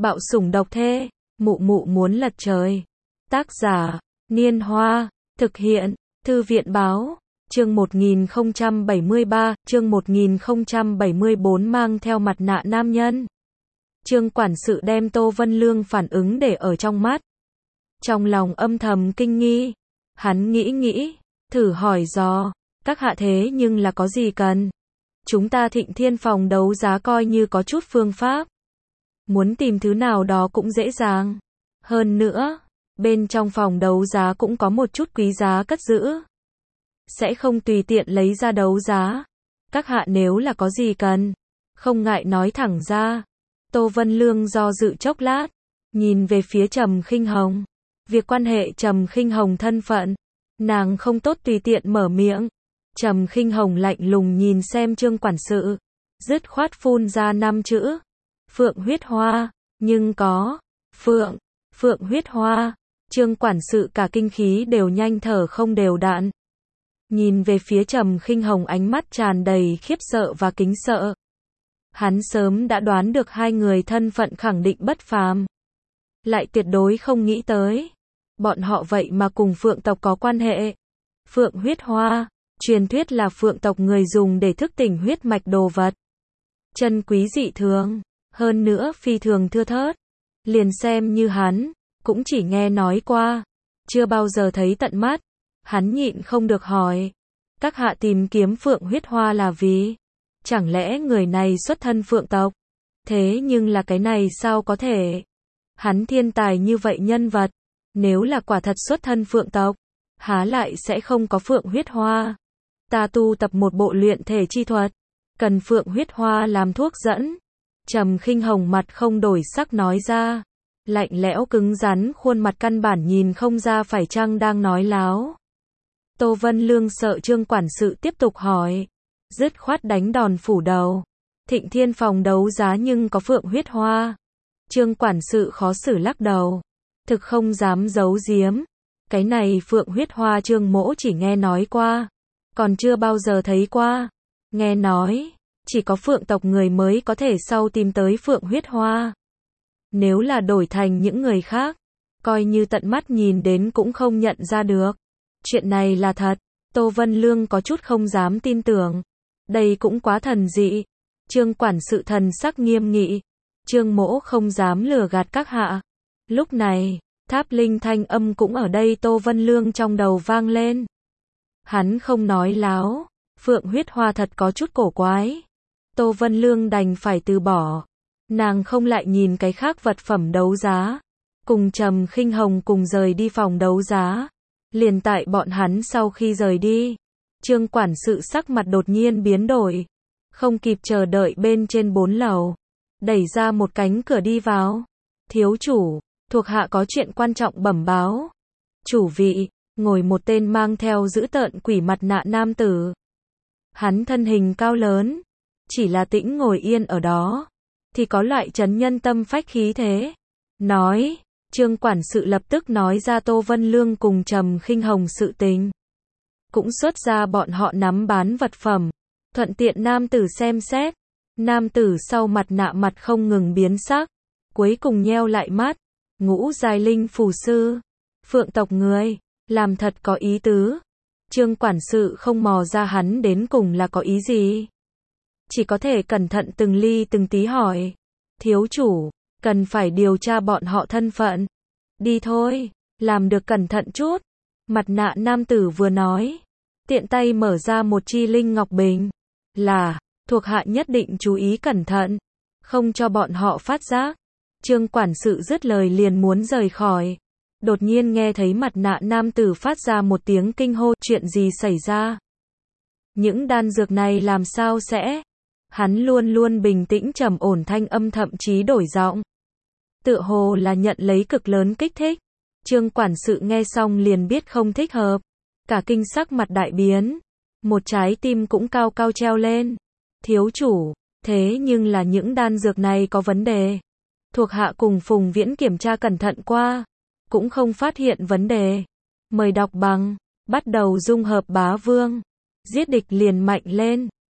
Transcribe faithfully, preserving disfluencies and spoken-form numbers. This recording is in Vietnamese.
Bạo sủng độc thê, mụ mụ muốn lật trời. Tác giả, Niên Hoa, thực hiện, Thư viện báo, chương một nghìn không trăm bảy mươi ba, chương một nghìn không trăm bảy mươi bốn mang theo mặt nạ nam nhân. Trương quản sự đem Tô Vân Lương phản ứng để ở trong mắt. Trong lòng âm thầm kinh nghi, hắn nghĩ nghĩ, thử hỏi dò, các hạ thế nhưng là có gì cần? Chúng ta Thịnh Thiên phòng đấu giá coi như có chút phương pháp. Muốn tìm thứ nào đó cũng dễ dàng. Hơn nữa, bên trong phòng đấu giá cũng có một chút quý giá cất giữ. Sẽ không tùy tiện lấy ra đấu giá. Các hạ nếu là có gì cần, không ngại nói thẳng ra. Tô Vân Lương do dự chốc lát, nhìn về phía Trầm Khinh Hồng. Việc quan hệ Trầm Khinh Hồng thân phận, nàng không tốt tùy tiện mở miệng. Trầm Khinh Hồng lạnh lùng nhìn xem Trương quản sự, dứt khoát phun ra năm chữ. Phượng huyết hoa, nhưng có, Phượng, Phượng huyết hoa. Trương quản sự cả kinh khí đều nhanh thở không đều đặn. Nhìn về phía Trầm Khinh Hồng ánh mắt tràn đầy khiếp sợ và kính sợ. Hắn sớm đã đoán được hai người thân phận khẳng định bất phàm. Lại tuyệt đối không nghĩ tới. Bọn họ vậy mà cùng Phượng tộc có quan hệ. Phượng huyết hoa, truyền thuyết là Phượng tộc người dùng để thức tỉnh huyết mạch đồ vật. Chân quý dị thường, hơn nữa phi thường thưa thớt. Liền xem như hắn, cũng chỉ nghe nói qua, chưa bao giờ thấy tận mắt. Hắn nhịn không được hỏi, các hạ tìm kiếm Phượng huyết hoa là vì? Chẳng lẽ người này xuất thân Phượng tộc? Thế nhưng là cái này sao có thể? Hắn thiên tài như vậy nhân vật, nếu là quả thật xuất thân Phượng tộc, há lại sẽ không có Phượng huyết hoa. Ta tu tập một bộ luyện thể chi thuật, cần Phượng huyết hoa làm thuốc dẫn. Trầm Khinh Hồng mặt không đổi sắc nói ra, lạnh lẽo cứng rắn khuôn mặt căn bản nhìn không ra phải chăng đang nói láo. Tô Vân Lương sợ Trương quản sự tiếp tục hỏi, dứt khoát đánh đòn phủ đầu. Thịnh Thiên phòng đấu giá nhưng có Phượng huyết hoa. Trương quản sự khó xử lắc đầu, thực không dám giấu giếm. Cái này Phượng huyết hoa Trương mỗ chỉ nghe nói qua, còn chưa bao giờ thấy qua. Nghe nói, chỉ có Phượng tộc người mới có thể sau tìm tới Phượng huyết hoa. Nếu là đổi thành những người khác, coi như tận mắt nhìn đến cũng không nhận ra được. Chuyện này là thật. Tô Vân Lương có chút không dám tin tưởng. Đây cũng quá thần dị. Trương quản sự thần sắc nghiêm nghị. Trương mỗ không dám lừa gạt các hạ. Lúc này, Tháp Linh thanh âm cũng ở đây Tô Vân Lương trong đầu vang lên. Hắn không nói láo. Phượng huyết hoa thật có chút cổ quái. Tô Vân Lương đành phải từ bỏ. Nàng không lại nhìn cái khác vật phẩm đấu giá. Cùng Trầm Khinh Hồng cùng rời đi phòng đấu giá. Liền tại bọn hắn sau khi rời đi, Trương quản sự sắc mặt đột nhiên biến đổi. Không kịp chờ đợi bên trên bốn lầu, đẩy ra một cánh cửa đi vào. Thiếu chủ, thuộc hạ có chuyện quan trọng bẩm báo. Chủ vị, ngồi một tên mang theo dữ tợn quỷ mặt nạ nam tử. Hắn thân hình cao lớn, chỉ là tĩnh ngồi yên ở đó, thì có loại chấn nhân tâm phách khí thế. Nói, Trương quản sự lập tức nói ra Tô Vân Lương cùng Trầm Khinh Hồng sự tình. Cũng xuất ra bọn họ nắm bán vật phẩm. Thuận tiện nam tử xem xét. Nam tử sau mặt nạ mặt không ngừng biến sắc. Cuối cùng nheo lại mắt. Ngũ giai linh phù sư. Phượng tộc người. Làm thật có ý tứ. Trương quản sự không mò ra hắn đến cùng là có ý gì. Chỉ có thể cẩn thận từng ly từng tí hỏi. Thiếu chủ, cần phải điều tra bọn họ thân phận. Đi thôi, làm được cẩn thận chút. Mặt nạ nam tử vừa nói, tiện tay mở ra một chi linh ngọc bình. Là, thuộc hạ nhất định chú ý cẩn thận, không cho bọn họ phát giác. Trương quản sự dứt lời liền muốn rời khỏi. Đột nhiên nghe thấy mặt nạ nam tử phát ra một tiếng kinh hô, chuyện gì xảy ra? Những đan dược này làm sao sẽ? Hắn luôn luôn bình tĩnh trầm ổn thanh âm thậm chí đổi giọng. Tựa hồ là nhận lấy cực lớn kích thích. Trương quản sự nghe xong liền biết không thích hợp. Cả kinh sắc mặt đại biến. Một trái tim cũng cao cao treo lên. Thiếu chủ, thế nhưng là những đan dược này có vấn đề. Thuộc hạ cùng Phùng Viễn kiểm tra cẩn thận qua. Cũng không phát hiện vấn đề. Mời đọc bằng. Bắt đầu dung hợp bá vương. Giết địch liền mạnh lên.